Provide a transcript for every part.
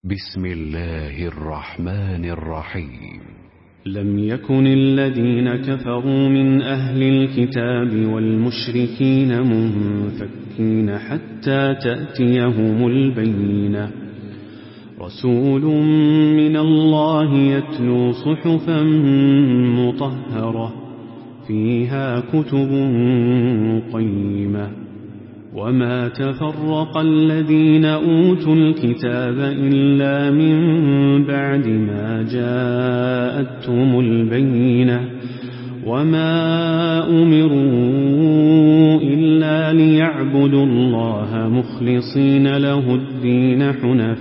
بسم الله الرحمن الرحيم. لم يكن الذين كفروا من أهل الكتاب والمشركين منفكين حتى تأتيهم البينة. رسول من الله يتلو صحفا مطهرة فيها كتب قيمة. وما تفرق الذين أوتوا الكتاب إلا من بعد ما جاءتهم البينة. وما أمروا إلا ليعبدوا الله مخلصين له الدين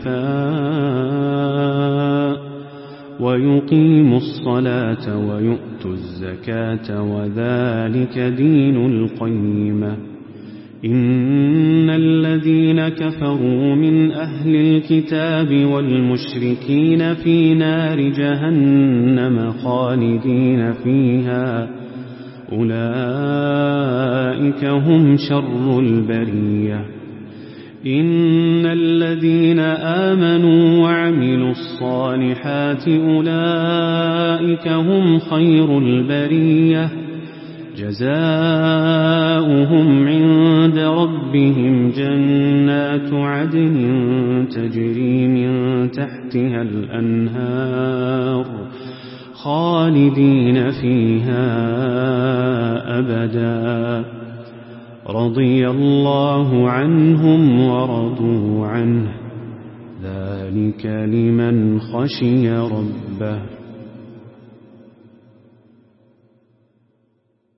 حنفاء ويقيموا الصلاة ويؤتوا الزكاة وذلك دين القيمة. إن الذين كفروا من أهل الكتاب والمشركين في نار جهنم خالدين فيها أولئك هم شر البرية. إن الذين آمنوا وعملوا الصالحات أولئك هم خير البرية جزاؤهم عند ربهم جنات عدن تجري من تحتها الأنهار خالدين فيها أبدا رضي الله عنهم ورضوا عنه ذلك لمن خشي ربه.